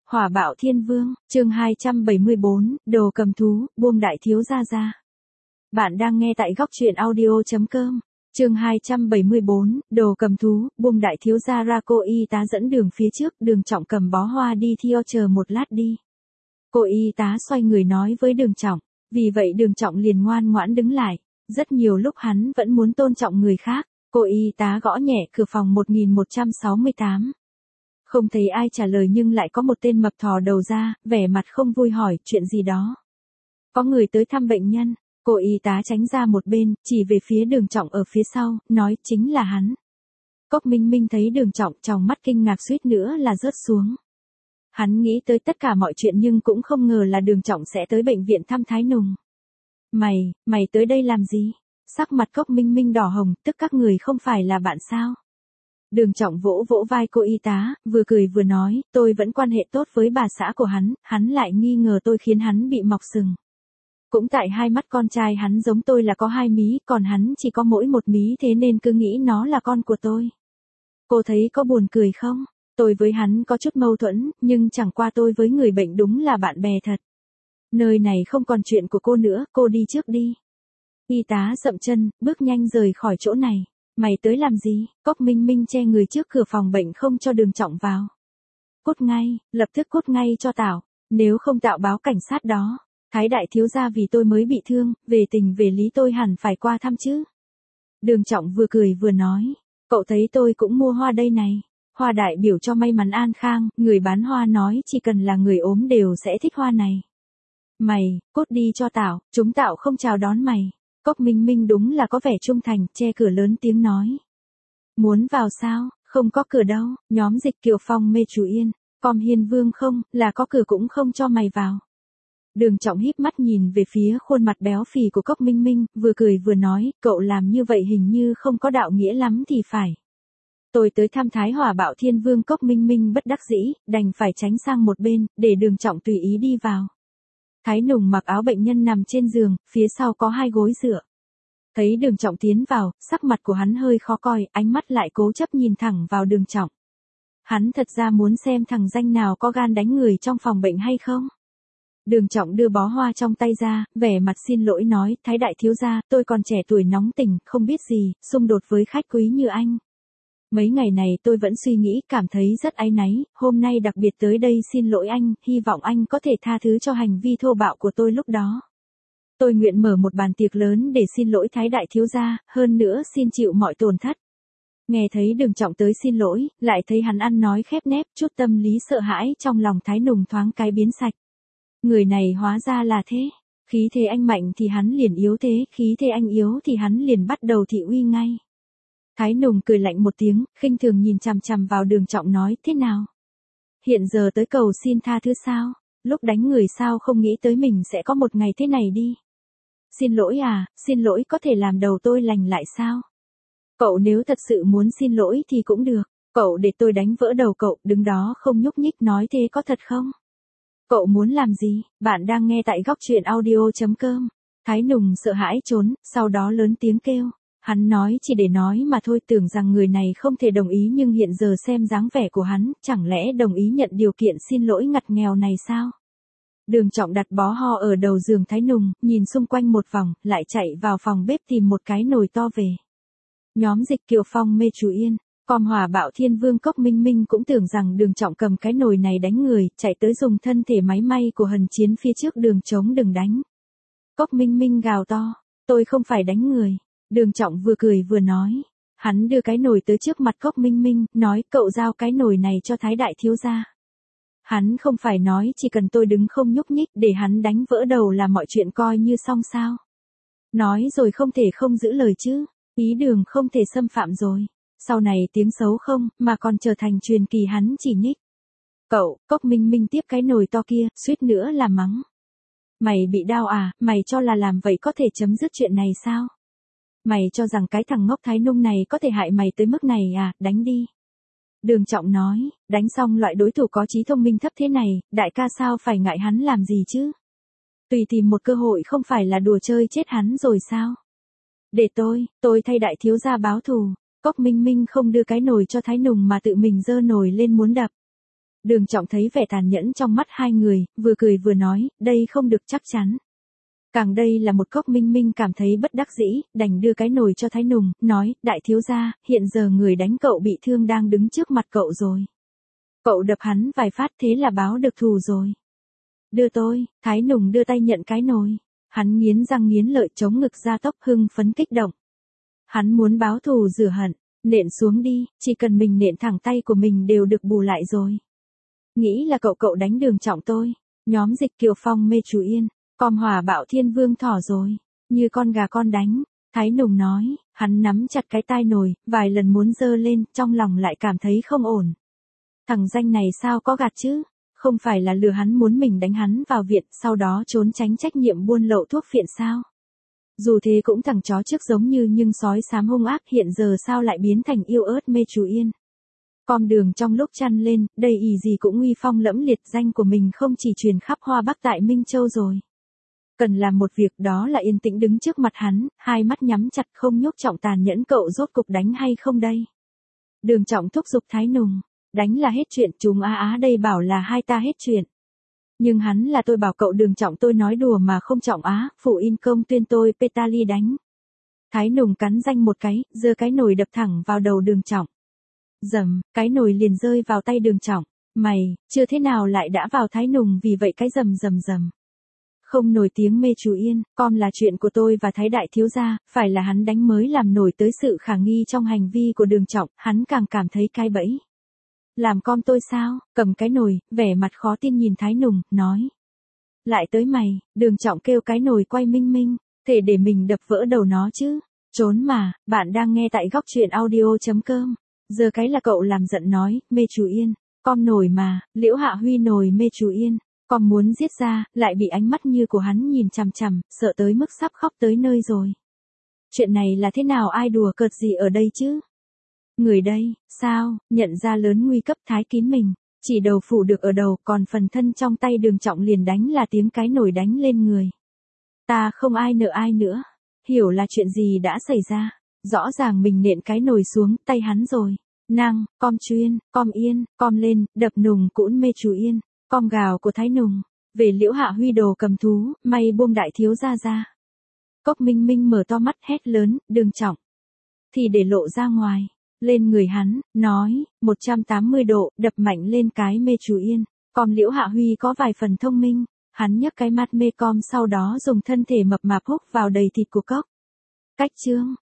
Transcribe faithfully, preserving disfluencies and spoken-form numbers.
Hỏa bạo thiên vương, chương hai trăm bảy mươi bốn, đồ cầm thú, buông đại thiếu gia ra. Bạn đang nghe tại góc truyện audio.com. Chương hai trăm bảy mươi bốn, đồ cầm thú, buông đại thiếu gia ra. Cô y tá dẫn đường phía trước, Đường Trọng cầm bó hoa đi theo chờ một lát đi. Cô y tá xoay người nói với Đường Trọng, vì vậy Đường Trọng liền ngoan ngoãn đứng lại. Rất nhiều lúc hắn vẫn muốn tôn trọng người khác. Cô y tá gõ nhẹ cửa phòng một nghìn một trăm sáu mươi tám. Không thấy ai trả lời nhưng lại có một tên mập thò đầu ra, vẻ mặt không vui hỏi chuyện gì đó. Có người tới thăm bệnh nhân, cô y tá tránh ra một bên, chỉ về phía Đường Trọng ở phía sau, nói chính là hắn. Cốc Minh Minh thấy Đường Trọng trong mắt kinh ngạc suýt nữa là rớt xuống. Hắn nghĩ tới tất cả mọi chuyện nhưng cũng không ngờ là Đường Trọng sẽ tới bệnh viện thăm Thái Nùng. Mày, mày tới đây làm gì? Sắc mặt Cốc Minh Minh đỏ hồng, tức các người không phải là bạn sao? Đường Trọng vỗ vỗ vai cô y tá, vừa cười vừa nói, tôi vẫn quan hệ tốt với bà xã của hắn, hắn lại nghi ngờ tôi khiến hắn bị mọc sừng. Cũng tại hai mắt con trai hắn giống tôi là có hai mí, còn hắn chỉ có mỗi một mí thế nên cứ nghĩ nó là con của tôi. Cô thấy có buồn cười không? Tôi với hắn có chút mâu thuẫn, nhưng chẳng qua tôi với người bệnh đúng là bạn bè thật. Nơi này không còn chuyện của cô nữa, cô đi trước đi. Y tá dậm chân, bước nhanh rời khỏi chỗ này. Mày tới làm gì? Cốc Minh Minh che người trước cửa phòng bệnh không cho Đường Trọng vào. Cút ngay, lập tức cút ngay cho tao. Nếu không tao báo cảnh sát đó. Thái đại thiếu gia vì tôi mới bị thương, về tình về lý tôi hẳn phải qua thăm chứ. Đường Trọng vừa cười vừa nói. Cậu thấy tôi cũng mua hoa đây này. Hoa đại biểu cho may mắn an khang, người bán hoa nói chỉ cần là người ốm đều sẽ thích hoa này. Mày, cút đi cho tao, chúng tao không chào đón mày. Cốc Minh Minh đúng là có vẻ trung thành, che cửa lớn tiếng nói. Muốn vào sao? Không có cửa đâu, nhóm Dịch Kiều Phong mê chú Yên, Com Hiên Vương không, là có cửa cũng không cho mày vào. Đường Trọng híp mắt nhìn về phía khuôn mặt béo phì của Cốc Minh Minh, vừa cười vừa nói, cậu làm như vậy hình như không có đạo nghĩa lắm thì phải. Tôi tới thăm Thái Hỏa Bạo Thiên Vương. Cốc Minh Minh bất đắc dĩ, đành phải tránh sang một bên, để Đường Trọng tùy ý đi vào. Thái Nùng mặc áo bệnh nhân nằm trên giường, phía sau có hai gối dựa. Thấy Đường Trọng tiến vào, sắc mặt của hắn hơi khó coi, ánh mắt lại cố chấp nhìn thẳng vào Đường Trọng. Hắn thật ra muốn xem thằng danh nào có gan đánh người trong phòng bệnh hay không. Đường Trọng đưa bó hoa trong tay ra, vẻ mặt xin lỗi nói, Thái đại thiếu gia, tôi còn trẻ tuổi nóng tình, không biết gì, xung đột với khách quý như anh. Mấy ngày này tôi vẫn suy nghĩ, cảm thấy rất áy náy, hôm nay đặc biệt tới đây xin lỗi anh, hy vọng anh có thể tha thứ cho hành vi thô bạo của tôi lúc đó. Tôi nguyện mở một bàn tiệc lớn để xin lỗi Thái đại thiếu gia, hơn nữa xin chịu mọi tổn thất. Nghe thấy Đường Trọng tới xin lỗi, lại thấy hắn ăn nói khép nép, chút tâm lý sợ hãi trong lòng Thái Nùng thoáng cái biến sạch. Người này hóa ra là thế, khí thế anh mạnh thì hắn liền yếu thế, khí thế anh yếu thì hắn liền bắt đầu thị uy ngay. Thái Nùng cười lạnh một tiếng, khinh thường nhìn chằm chằm vào Đường Trọng nói, thế nào? Hiện giờ tới cầu xin tha thứ sao? Lúc đánh người sao không nghĩ tới mình sẽ có một ngày thế này đi? Xin lỗi à, xin lỗi có thể làm đầu tôi lành lại sao? Cậu nếu thật sự muốn xin lỗi thì cũng được, cậu để tôi đánh vỡ đầu cậu, đứng đó không nhúc nhích nói thế có thật không? Cậu muốn làm gì? Bạn đang nghe tại góc truyện audio.com. Thái Nùng sợ hãi trốn, sau đó lớn tiếng kêu. Hắn nói chỉ để nói mà thôi, tưởng rằng người này không thể đồng ý nhưng hiện giờ xem dáng vẻ của hắn, chẳng lẽ đồng ý nhận điều kiện xin lỗi ngặt nghèo này sao? Đường Trọng đặt bó hoa ở đầu giường Thái Nùng, nhìn xung quanh một vòng, lại chạy vào phòng bếp tìm một cái nồi to về. Nhóm Dịch Kiều Phong mê chú Yên, Com Hỏa Bạo Thiên Vương. Cốc Minh Minh cũng tưởng rằng Đường Trọng cầm cái nồi này đánh người, chạy tới dùng thân thể máy may của Hần Chiến phía trước Đường chống đừng đánh. Cốc Minh Minh gào to, tôi không phải đánh người. Đường Trọng vừa cười vừa nói. Hắn đưa cái nồi tới trước mặt Cốc Minh Minh, nói cậu giao cái nồi này cho Thái đại thiếu gia. Hắn không phải nói chỉ cần tôi đứng không nhúc nhích để hắn đánh vỡ đầu là mọi chuyện coi như xong sao. Nói rồi không thể không giữ lời chứ, ý Đường không thể xâm phạm rồi. Sau này tiếng xấu không, mà còn trở thành truyền kỳ hắn chỉ nhích. Cậu, Cốc Minh Minh tiếp cái nồi to kia, suýt nữa là mắng. Mày bị đau à, mày cho là làm vậy có thể chấm dứt chuyện này sao? Mày cho rằng cái thằng ngốc Thái Nung này có thể hại mày tới mức này à, đánh đi. Đường Trọng nói, đánh xong loại đối thủ có trí thông minh thấp thế này, đại ca sao phải ngại hắn làm gì chứ? Tùy tìm một cơ hội không phải là đùa chơi chết hắn rồi sao? Để tôi, tôi thay đại thiếu gia báo thù. Cốc Minh Minh không đưa cái nồi cho Thái Nùng mà tự mình giơ nồi lên muốn đập. Đường Trọng thấy vẻ tàn nhẫn trong mắt hai người, vừa cười vừa nói, đây không được chắc chắn. Càng đây là một Cốc Minh Minh cảm thấy bất đắc dĩ, đành đưa cái nồi cho Thái Nùng, nói, đại thiếu gia, hiện giờ người đánh cậu bị thương đang đứng trước mặt cậu rồi. Cậu đập hắn vài phát thế là báo được thù rồi. Đưa tôi, Thái Nùng đưa tay nhận cái nồi. Hắn nghiến răng nghiến lợi chống ngực ra tốc hưng phấn kích động. Hắn muốn báo thù rửa hận, nện xuống đi, chỉ cần mình nện thẳng tay của mình đều được bù lại rồi. Nghĩ là cậu cậu đánh Đường Trọng tôi, nhóm Dịch Kiều Phong mê chú yên, com hỏa bạo thiên vương thỏ rồi, như con gà con đánh. Thái Nùng nói, hắn nắm chặt cái tai nồi, vài lần muốn giơ lên, trong lòng lại cảm thấy không ổn. Thằng danh này sao có gạt chứ? Không phải là lừa hắn muốn mình đánh hắn vào viện, sau đó trốn tránh trách nhiệm buôn lậu thuốc phiện sao? Dù thế cũng thằng chó trước giống như nhưng sói xám hung ác hiện giờ sao lại biến thành yêu ớt mê chú yên. Com Đường trong lúc chăn lên, đây ỷ gì cũng uy phong lẫm liệt, danh của mình không chỉ truyền khắp Hoa Bắc tại Minh Châu rồi. Cần làm một việc đó là yên tĩnh đứng trước mặt hắn, hai mắt nhắm chặt không nhúc Trọng tàn nhẫn, cậu rốt cục đánh hay không đây? Đường Trọng thúc giục Thái Nùng, đánh là hết chuyện, chúng á á đây bảo là hai ta hết chuyện. Nhưng hắn là tôi bảo cậu Đường Trọng tôi nói đùa mà không Trọng á, phụ in công tuyên tôi Petali đánh. Thái Nùng cắn răng một cái, giơ cái nồi đập thẳng vào đầu Đường Trọng. Dầm, cái nồi liền rơi vào tay Đường Trọng. Mày, chưa thế nào lại đã vào Thái Nùng vì vậy cái rầm rầm rầm. Không nổi tiếng mê chú yên, com là chuyện của tôi và Thái đại thiếu gia, phải là hắn đánh mới làm nổi tới sự khả nghi trong hành vi của Đường Trọng, hắn càng cảm thấy cái bẫy. Làm con tôi sao? Cầm cái nồi, vẻ mặt khó tin nhìn Thái Nùng, nói. Lại tới mày, Đường Trọng kêu cái nồi quay minh minh, thể để mình đập vỡ đầu nó chứ. Trốn mà, bạn đang nghe tại góc truyện audio.com. Giờ cái là cậu làm giận nói, mê chú yên, con nồi mà, Liễu Hạ Huy nồi mê chú yên. Con muốn giết ra, lại bị ánh mắt như của hắn nhìn chằm chằm, sợ tới mức sắp khóc tới nơi rồi. Chuyện này là thế nào, ai đùa cợt gì ở đây chứ? Người đây, sao, nhận ra lớn nguy cấp Thái kín mình, chỉ đầu phủ được ở đầu, còn phần thân trong tay Đường Trọng liền đánh là tiếng cái nồi đánh lên người. Ta không ai nợ ai nữa, hiểu là chuyện gì đã xảy ra, rõ ràng mình nện cái nồi xuống tay hắn rồi. Năng, com chuyên, com yên, com lên, đập nùng cũn mê chú yên. Com gào của Thái Nùng, về Liễu Hạ Huy đồ cầm thú, may buông đại thiếu gia ra. Cốc Minh Minh mở to mắt hét lớn, Đường Trọng. Thì để lộ ra ngoài, lên người hắn, nói, một trăm tám mươi độ, đập mạnh lên cái mê chú yên. Com Liễu Hạ Huy có vài phần thông minh, hắn nhấc cái mắt mê com sau đó dùng thân thể mập mạp húc vào đầy thịt của Cốc. Cách chương.